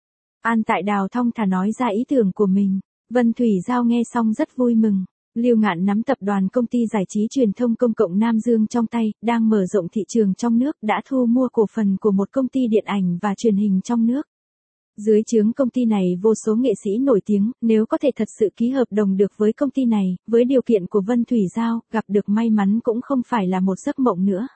An Tại Đào thong thả nói ra ý tưởng của mình. Vân Thủy Giao nghe xong rất vui mừng. Lưu Ngạn nắm tập đoàn công ty giải trí truyền thông công cộng Nam Dương trong tay, đang mở rộng thị trường trong nước, đã thu mua cổ phần của một công ty điện ảnh và truyền hình trong nước. Dưới trướng công ty này vô số nghệ sĩ nổi tiếng, nếu có thể thật sự ký hợp đồng được với công ty này, với điều kiện của Vân Thủy Giao, gặp được may mắn cũng không phải là một giấc mộng nữa.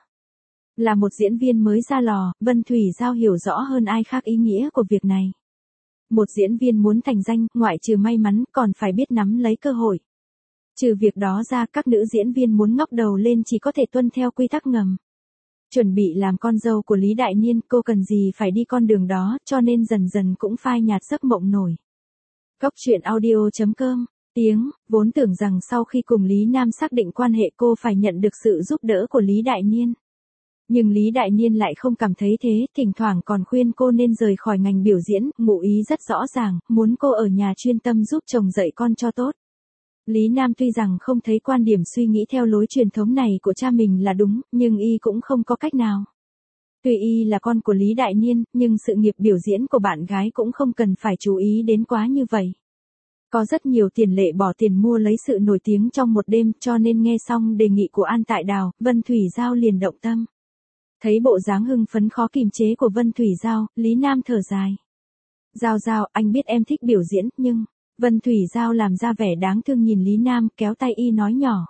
Là một diễn viên mới ra lò, Vân Thủy Giao hiểu rõ hơn ai khác ý nghĩa của việc này. Một diễn viên muốn thành danh, ngoại trừ may mắn, còn phải biết nắm lấy cơ hội. Trừ việc đó ra, các nữ diễn viên muốn ngóc đầu lên chỉ có thể tuân theo quy tắc ngầm. Chuẩn bị làm con dâu của Lý Đại Niên, cô cần gì phải đi con đường đó, cho nên dần dần cũng phai nhạt giấc mộng nổi. Cốc truyện audio chấm com. Tiếng, vốn tưởng rằng sau khi cùng Lý Nam xác định quan hệ cô phải nhận được sự giúp đỡ của Lý Đại Niên. Nhưng Lý Đại Niên lại không cảm thấy thế, thỉnh thoảng còn khuyên cô nên rời khỏi ngành biểu diễn, ngụ ý rất rõ ràng, muốn cô ở nhà chuyên tâm giúp chồng dạy con cho tốt. Lý Nam tuy rằng không thấy quan điểm suy nghĩ theo lối truyền thống này của cha mình là đúng, nhưng y cũng không có cách nào. Tuy y là con của Lý Đại Niên, nhưng sự nghiệp biểu diễn của bạn gái cũng không cần phải chú ý đến quá như vậy. Có rất nhiều tiền lệ bỏ tiền mua lấy sự nổi tiếng trong một đêm, cho nên nghe xong đề nghị của An Tại Đào, Vân Thủy Giao liền động tâm. Thấy bộ dáng hưng phấn khó kìm chế của Vân Thủy Giao, Lý Nam thở dài. Giao Giao, anh biết em thích biểu diễn, nhưng... Vân Thủy Giao làm ra vẻ đáng thương nhìn Lý Nam, kéo tay y nói nhỏ.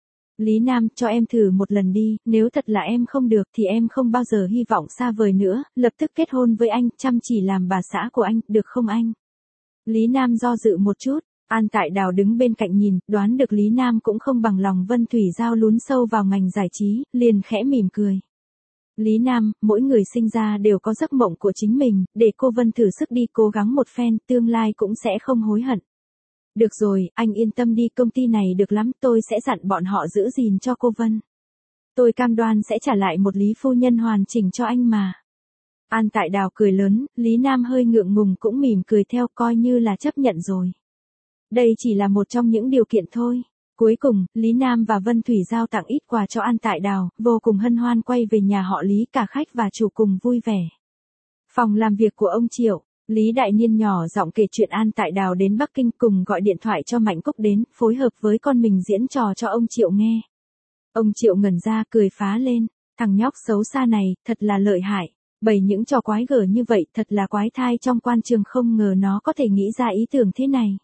Lý Nam, cho em thử một lần đi, nếu thật là em không được thì em không bao giờ hy vọng xa vời nữa, lập tức kết hôn với anh, chăm chỉ làm bà xã của anh, được không anh? Lý Nam do dự một chút, An Tại Đào đứng bên cạnh nhìn, đoán được Lý Nam cũng không bằng lòng Vân Thủy Giao lún sâu vào ngành giải trí, liền khẽ mỉm cười. Lý Nam, mỗi người sinh ra đều có giấc mộng của chính mình, để cô Vân thử sức đi cố gắng một phen, tương lai cũng sẽ không hối hận. Được rồi, anh yên tâm đi, công ty này được lắm, tôi sẽ dặn bọn họ giữ gìn cho cô Vân. Tôi cam đoan sẽ trả lại một Lý phu nhân hoàn chỉnh cho anh mà. An Tại Đào cười lớn, Lý Nam hơi ngượng ngùng cũng mỉm cười theo, coi như là chấp nhận rồi. Đây chỉ là một trong những điều kiện thôi. Cuối cùng, Lý Nam và Vân Thủy Giao tặng ít quà cho An Tại Đào, vô cùng hân hoan quay về nhà họ Lý, cả khách và chủ cùng vui vẻ. Phòng làm việc của ông Triệu, Lý Đại Niên nhỏ giọng kể chuyện An Tại Đào đến Bắc Kinh, cùng gọi điện thoại cho Mạnh Cúc đến, phối hợp với con mình diễn trò cho ông Triệu nghe. Ông Triệu ngẩn ra cười phá lên, thằng nhóc xấu xa này, thật là lợi hại, bày những trò quái gở như vậy, thật là quái thai trong quan trường, không ngờ nó có thể nghĩ ra ý tưởng thế này.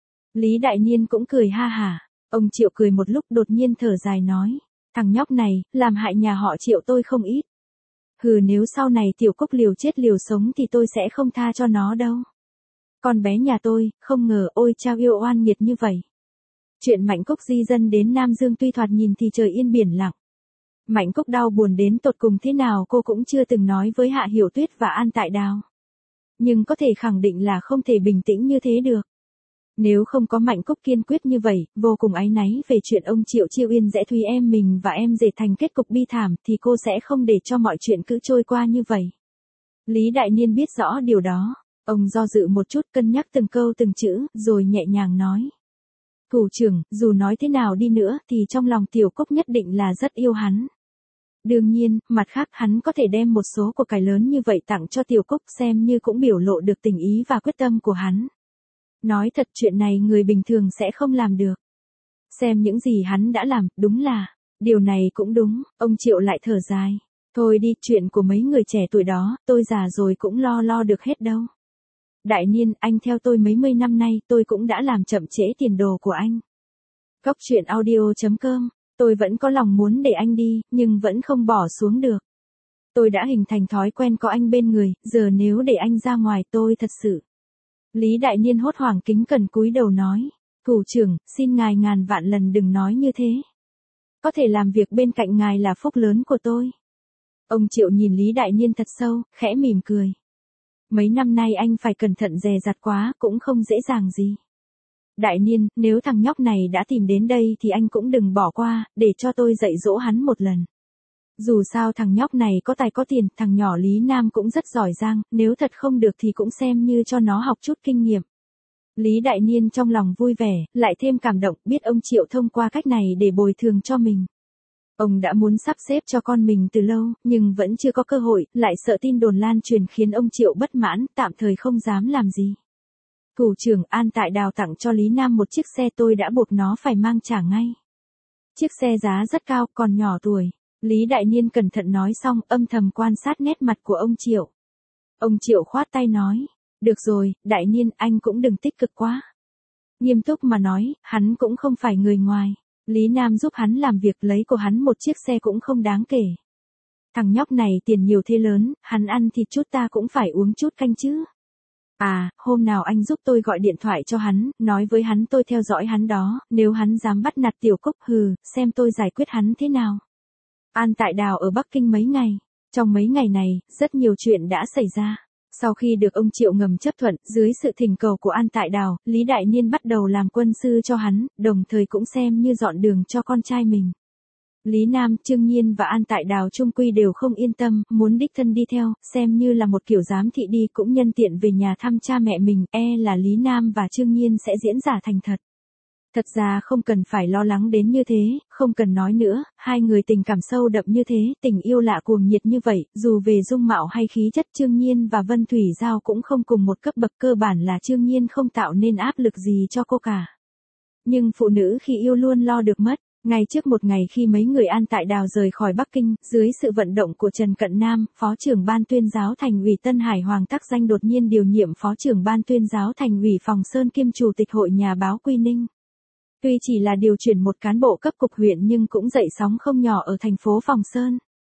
Lý Đại Niên cũng cười ha hả. Ông Triệu cười một lúc đột nhiên thở dài nói, thằng nhóc này, làm hại nhà họ Triệu tôi không ít. Hừ, nếu sau này Tiểu Cúc liều chết liều sống thì tôi sẽ không tha cho nó đâu. Con bé nhà tôi, không ngờ ôi chao yêu oan nghiệt như vậy. Chuyện Mạnh Cúc di dân đến Nam Dương tuy thoạt nhìn thì trời yên biển lặng. Mạnh Cúc đau buồn đến tột cùng thế nào cô cũng chưa từng nói với Hạ Hiểu Tuyết và An Tại Đào. Nhưng có thể khẳng định là không thể bình tĩnh như thế được. Nếu không có Mạnh Cúc kiên quyết như vậy, vô cùng áy náy về chuyện ông Triệu Chiêu Yên rẽ Thúy em mình và em rể thành kết cục bi thảm, thì cô sẽ không để cho mọi chuyện cứ trôi qua như vậy. Lý Đại Niên biết rõ điều đó, ông do dự một chút, cân nhắc từng câu từng chữ, rồi nhẹ nhàng nói. Thủ trưởng, dù nói thế nào đi nữa thì trong lòng Tiểu Cúc nhất định là rất yêu hắn. Đương nhiên, mặt khác hắn có thể đem một số của cải lớn như vậy tặng cho Tiểu Cúc, xem như cũng biểu lộ được tình ý và quyết tâm của hắn. Nói thật, chuyện này người bình thường sẽ không làm được. Xem những gì hắn đã làm, đúng là, điều này cũng đúng, ông Triệu lại thở dài. Thôi đi, chuyện của mấy người trẻ tuổi đó, tôi già rồi cũng lo lo được hết đâu. Đại Niên, anh theo tôi mấy mươi năm nay, tôi cũng đã làm chậm trễ tiền đồ của anh. Cốc truyện audio chấm com, tôi vẫn có lòng muốn để anh đi, nhưng vẫn không bỏ xuống được. Tôi đã hình thành thói quen có anh bên người, giờ nếu để anh ra ngoài tôi thật sự. Lý Đại Niên hốt hoảng kính cẩn cúi đầu nói, thủ trưởng, xin ngài ngàn vạn lần đừng nói như thế. Có thể làm việc bên cạnh ngài là phúc lớn của tôi. Ông Triệu nhìn Lý Đại Niên thật sâu, khẽ mỉm cười. Mấy năm nay anh phải cẩn thận dè dặt quá, cũng không dễ dàng gì. Đại Niên, nếu thằng nhóc này đã tìm đến đây thì anh cũng đừng bỏ qua, để cho tôi dạy dỗ hắn một lần. Dù sao thằng nhóc này có tài có tiền, thằng nhỏ Lý Nam cũng rất giỏi giang, nếu thật không được thì cũng xem như cho nó học chút kinh nghiệm. Lý Đại Niên trong lòng vui vẻ, lại thêm cảm động, biết ông Triệu thông qua cách này để bồi thường cho mình. Ông đã muốn sắp xếp cho con mình từ lâu, nhưng vẫn chưa có cơ hội, lại sợ tin đồn lan truyền khiến ông Triệu bất mãn, tạm thời không dám làm gì. Thủ trưởng An Tại Đào tặng cho Lý Nam một chiếc xe, tôi đã buộc nó phải mang trả ngay. Chiếc xe giá rất cao, còn nhỏ tuổi. Lý Đại Niên cẩn thận nói xong, âm thầm quan sát nét mặt của ông Triệu. Ông Triệu khoát tay nói, được rồi, Đại Niên, anh cũng đừng tích cực quá. Nghiêm túc mà nói, hắn cũng không phải người ngoài. Lý Nam giúp hắn làm việc, lấy của hắn một chiếc xe cũng không đáng kể. Thằng nhóc này tiền nhiều thế lớn, hắn ăn thịt chút ta cũng phải uống chút canh chứ. À, hôm nào anh giúp tôi gọi điện thoại cho hắn, nói với hắn tôi theo dõi hắn đó, nếu hắn dám bắt nạt Tiểu Cúc, hừ, xem tôi giải quyết hắn thế nào. An Tại Đào ở Bắc Kinh mấy ngày. Trong mấy ngày này, rất nhiều chuyện đã xảy ra. Sau khi được ông Triệu ngầm chấp thuận, dưới sự thỉnh cầu của An Tại Đào, Lý Đại Niên bắt đầu làm quân sư cho hắn, đồng thời cũng xem như dọn đường cho con trai mình. Lý Nam, Trương Nhiên và An Tại Đào chung quy đều không yên tâm, muốn đích thân đi theo, xem như là một kiểu giám thị đi, cũng nhân tiện về nhà thăm cha mẹ mình, e là Lý Nam và Trương Nhiên sẽ diễn giả thành thật. Thật ra không cần phải lo lắng đến như thế, không cần nói nữa, hai người tình cảm sâu đậm như thế, tình yêu lạ cuồng nhiệt như vậy, dù về dung mạo hay khí chất Trương Nhiên và Vân Thủy Giao cũng không cùng một cấp bậc, cơ bản là Trương Nhiên không tạo nên áp lực gì cho cô cả. Nhưng phụ nữ khi yêu luôn lo được mất. Ngay trước một ngày khi mấy người An Tại Đào rời khỏi Bắc Kinh, dưới sự vận động của Trần Cận Nam, Phó trưởng Ban Tuyên giáo Thành ủy Tân Hải Hoàng Tắc Danh đột nhiên điều nhiệm Phó trưởng Ban Tuyên giáo Thành ủy Phòng Sơn kiêm Chủ tịch Hội Nhà báo Quy Ninh. Tuy chỉ là điều chuyển một cán bộ cấp cục huyện nhưng cũng dậy sóng không nhỏ ở thành phố Phòng Sơn.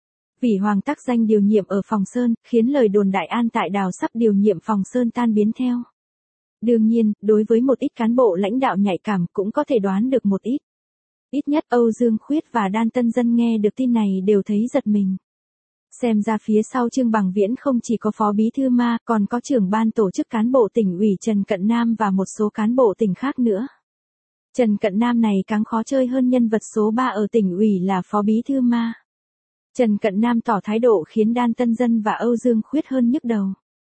Vì Hoàng Tắc Danh điều nhiệm ở Phòng Sơn, khiến lời đồn đại An Tại Đào sắp điều nhiệm Phòng Sơn tan biến theo. Đương nhiên, đối với một ít cán bộ lãnh đạo nhạy cảm cũng có thể đoán được một ít. Ít nhất Âu Dương Khuyết và Đan Tân Dân nghe được tin này đều thấy giật mình. Xem ra phía sau Trương Bằng Viễn không chỉ có Phó Bí Thư Ma, còn có trưởng ban tổ chức cán bộ tỉnh ủy Trần Cận Nam và một số cán bộ tỉnh khác nữa. Trần Cận Nam này càng khó chơi hơn nhân vật số ba ở tỉnh ủy là Phó Bí Thư Ma. Trần Cận Nam tỏ thái độ khiến Đan Tân Dân và Âu Dương Khuyết hơn nhức đầu.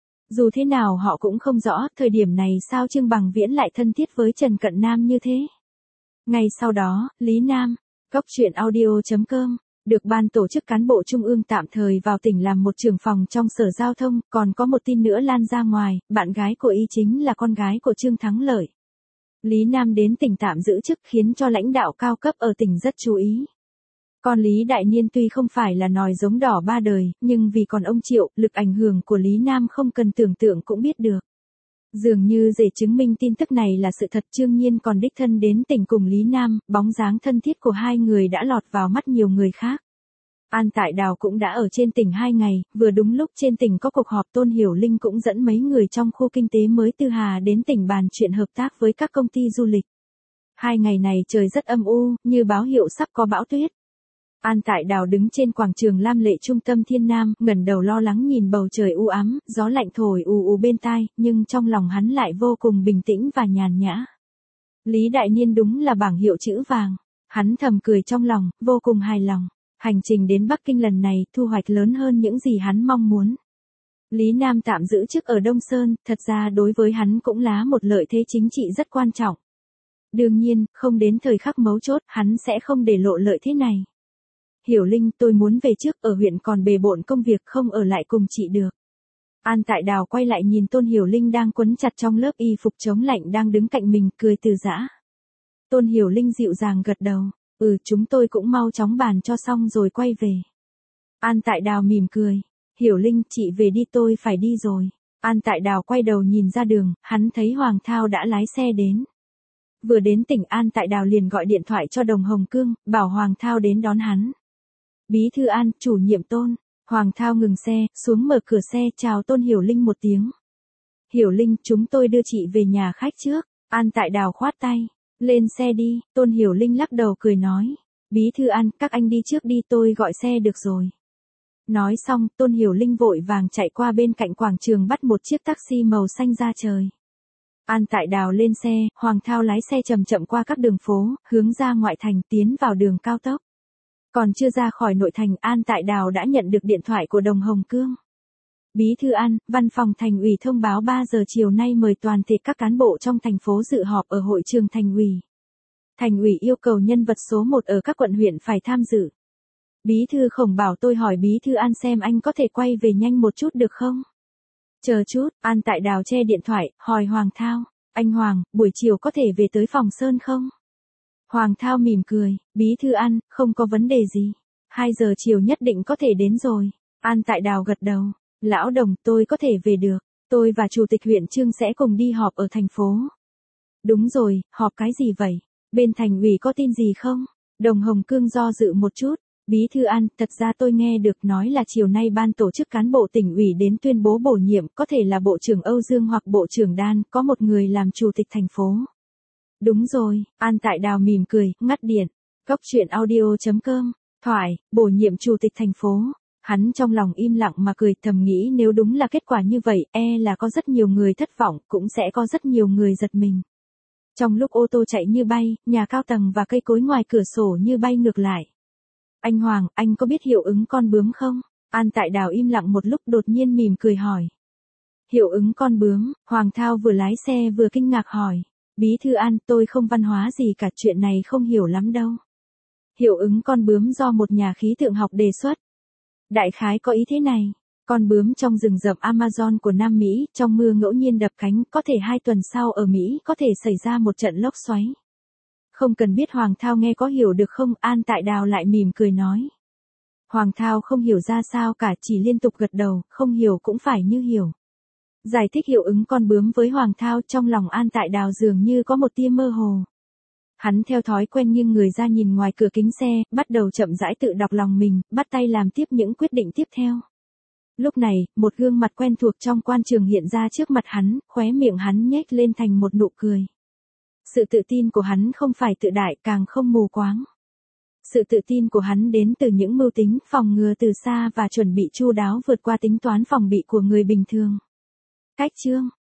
Dù thế nào họ cũng không rõ, thời điểm này sao Trương Bằng Viễn lại thân thiết với Trần Cận Nam như thế. Ngay sau đó, Lý Nam, Cóc Truyện Audio chấm com, được ban tổ chức cán bộ trung ương tạm thời vào tỉnh làm một trưởng phòng trong Sở Giao thông, còn có một tin nữa lan ra ngoài, bạn gái của y chính là con gái của Trương Thắng Lợi. Lý Nam đến tỉnh tạm giữ chức khiến cho lãnh đạo cao cấp ở tỉnh rất chú ý. Còn Lý Đại Niên tuy không phải là nòi giống đỏ ba đời, nhưng vì còn ông Triệu, lực ảnh hưởng của Lý Nam không cần tưởng tượng cũng biết được. Dường như để chứng minh tin tức này là sự thật, Trương Nhiên còn đích thân đến tỉnh cùng Lý Nam, bóng dáng thân thiết của hai người đã lọt vào mắt nhiều người khác. An Tại Đào cũng đã ở trên tỉnh hai ngày, vừa đúng lúc trên tỉnh có cuộc họp, Tôn Hiểu Linh cũng dẫn mấy người trong khu kinh tế mới Tư Hà đến tỉnh bàn chuyện hợp tác với các công ty du lịch. Hai ngày này trời rất âm u, như báo hiệu sắp có bão tuyết. An Tại Đào đứng trên quảng trường Lam Lệ trung tâm Thiên Nam, ngẩng đầu lo lắng nhìn bầu trời u ám, gió lạnh thổi ù ù bên tai, nhưng trong lòng hắn lại vô cùng bình tĩnh và nhàn nhã. Lý Đại Niên đúng là bảng hiệu chữ vàng. Hắn thầm cười trong lòng, vô cùng hài lòng. Hành trình đến Bắc Kinh lần này, thu hoạch lớn hơn những gì hắn mong muốn. Lý Nam tạm giữ chức ở Đông Sơn, thật ra đối với hắn cũng là một lợi thế chính trị rất quan trọng. Đương nhiên, không đến thời khắc mấu chốt, hắn sẽ không để lộ lợi thế này. Hiểu Linh, tôi muốn về trước, ở huyện còn bề bộn công việc, không ở lại cùng chị được. An Tại Đào quay lại nhìn Tôn Hiểu Linh đang quấn chặt trong lớp y phục chống lạnh đang đứng cạnh mình, cười từ giã. Tôn Hiểu Linh dịu dàng gật đầu, ừ chúng tôi cũng mau chóng bàn cho xong rồi quay về. An Tại Đào mỉm cười, Hiểu Linh, chị về đi, tôi phải đi rồi. An Tại Đào quay đầu nhìn ra đường, hắn thấy Hoàng Thao đã lái xe đến. Vừa đến tỉnh, An Tại Đào liền gọi điện thoại cho Đồng Hồng Cương, bảo Hoàng Thao đến đón hắn. Bí thư An, chủ nhiệm Tôn. Hoàng Thao ngừng xe, xuống mở cửa xe, chào Tôn Hiểu Linh một tiếng. Hiểu Linh, chúng tôi đưa chị về nhà khách trước. An Tại Đào khoát tay. Lên xe đi. Tôn Hiểu Linh lắc đầu cười nói. Bí thư An, các anh đi trước đi, tôi gọi xe được rồi. Nói xong, Tôn Hiểu Linh vội vàng chạy qua bên cạnh quảng trường bắt một chiếc taxi màu xanh ra trời. An Tại Đào lên xe, Hoàng Thao lái xe chậm chậm qua các đường phố, hướng ra ngoại thành, tiến vào đường cao tốc. Còn chưa ra khỏi nội thành, An Tại Đào đã nhận được điện thoại của Đồng Hồng Cương. Bí thư An, văn phòng thành ủy thông báo ba giờ chiều nay mời toàn thể các cán bộ trong thành phố dự họp ở hội trường thành ủy. Thành ủy yêu cầu nhân vật số một ở các quận huyện phải tham dự. Bí thư Khổng bảo tôi hỏi Bí thư An xem anh có thể quay về nhanh một chút được không? Chờ chút, An Tại Đào che điện thoại, hỏi Hoàng Thao. Anh Hoàng, buổi chiều có thể về tới phòng Sơn không? Hoàng Thao mỉm cười, Bí thư An, không có vấn đề gì. Hai giờ chiều nhất định có thể đến rồi. An Tại Đào gật đầu. Lão Đồng, tôi có thể về được. Tôi và Chủ tịch huyện Trương sẽ cùng đi họp ở thành phố. Đúng rồi, họp cái gì vậy? Bên thành ủy có tin gì không? Đồng Hồng Cương do dự một chút. Bí thư An, thật ra tôi nghe được nói là chiều nay ban tổ chức cán bộ tỉnh ủy đến tuyên bố bổ nhiệm, có thể là Bộ trưởng Âu Dương hoặc Bộ trưởng Đan, có một người làm chủ tịch thành phố. Đúng rồi, An Tại Đào mỉm cười, ngắt điện. Cốc truyện audio chấm com, thoại, bổ nhiệm chủ tịch thành phố. Hắn trong lòng im lặng mà cười, thầm nghĩ nếu đúng là kết quả như vậy, e là có rất nhiều người thất vọng, cũng sẽ có rất nhiều người giật mình. Trong lúc ô tô chạy như bay, nhà cao tầng và cây cối ngoài cửa sổ như bay ngược lại. Anh Hoàng, anh có biết hiệu ứng con bướm không? An Tại Đào im lặng một lúc đột nhiên mỉm cười hỏi. Hiệu ứng con bướm, Hoàng Thao vừa lái xe vừa kinh ngạc hỏi. Bí thư An, tôi không văn hóa gì cả, chuyện này không hiểu lắm đâu. Hiệu ứng con bướm do một nhà khí tượng học đề xuất. Đại khái có ý thế này. Con bướm trong rừng rậm Amazon của Nam Mỹ, trong mưa ngẫu nhiên đập cánh, có thể hai tuần sau ở Mỹ có thể xảy ra một trận lốc xoáy. Không cần biết Hoàng Thao nghe có hiểu được không, An Tại Đào lại mỉm cười nói. Hoàng Thao không hiểu ra sao cả, chỉ liên tục gật đầu, không hiểu cũng phải như hiểu. Giải thích hiệu ứng con bướm với Hoàng Thao, trong lòng An Tại Đào dường như có một tia mơ hồ. Hắn theo thói quen nghiêng người ra nhìn ngoài cửa kính xe, bắt đầu chậm rãi tự đọc lòng mình, bắt tay làm tiếp những quyết định tiếp theo. Lúc này, một gương mặt quen thuộc trong quan trường hiện ra trước mặt hắn, khóe miệng hắn nhếch lên thành một nụ cười. Sự tự tin của hắn không phải tự đại, càng không mù quáng. Sự tự tin của hắn đến từ những mưu tính, phòng ngừa từ xa và chuẩn bị chu đáo vượt qua tính toán phòng bị của người bình thường. Cách chương